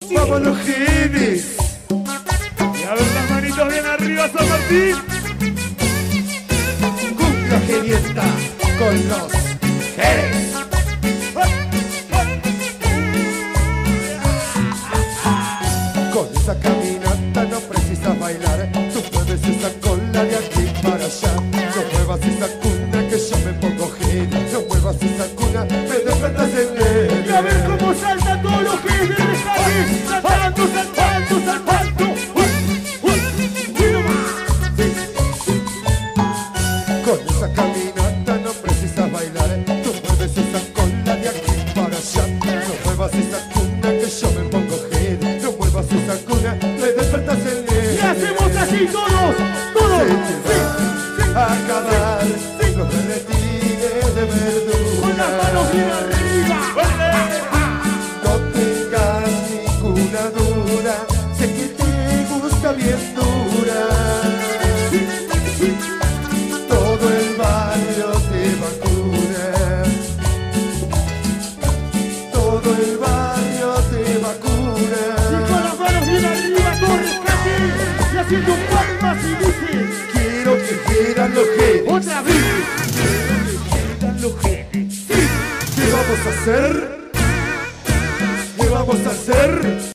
Vamos los genes. Y a ver las manitos bien arriba, San Martín. Cumbia genienta con los genes. Con esa caminata no precisas bailar. Tú mueves esa cola de aquí para allá. No muevas esa cuna que yo me pongo gene. No muevas esa cuna, me despertas en él. Y a ver cómo saltan todos los genes de Rejales. Saltando, saltando, saltando. Con esa caminata no precisas bailar. Tú mueves esa cola de aquí para allá. No muevas esa cuna que yo me pongo gene. No muevas esa cuna, me despertas en él. Y hacemos así todos, todos. Se te va a acabar los berretines de verdura. Con las manos bien arriba. No tengas ninguna duda, sé que te gusta bien dura. Todo el barrio te vacuna. Todo el barrio te vacuna. Y con las manos bien arriba, todo rescate. Y haciendo palmas y dice. Quiero que quieran los genes. Otra vez. Quedan los genes. ¿Qué vamos a hacer? ¿Qué vamos a hacer?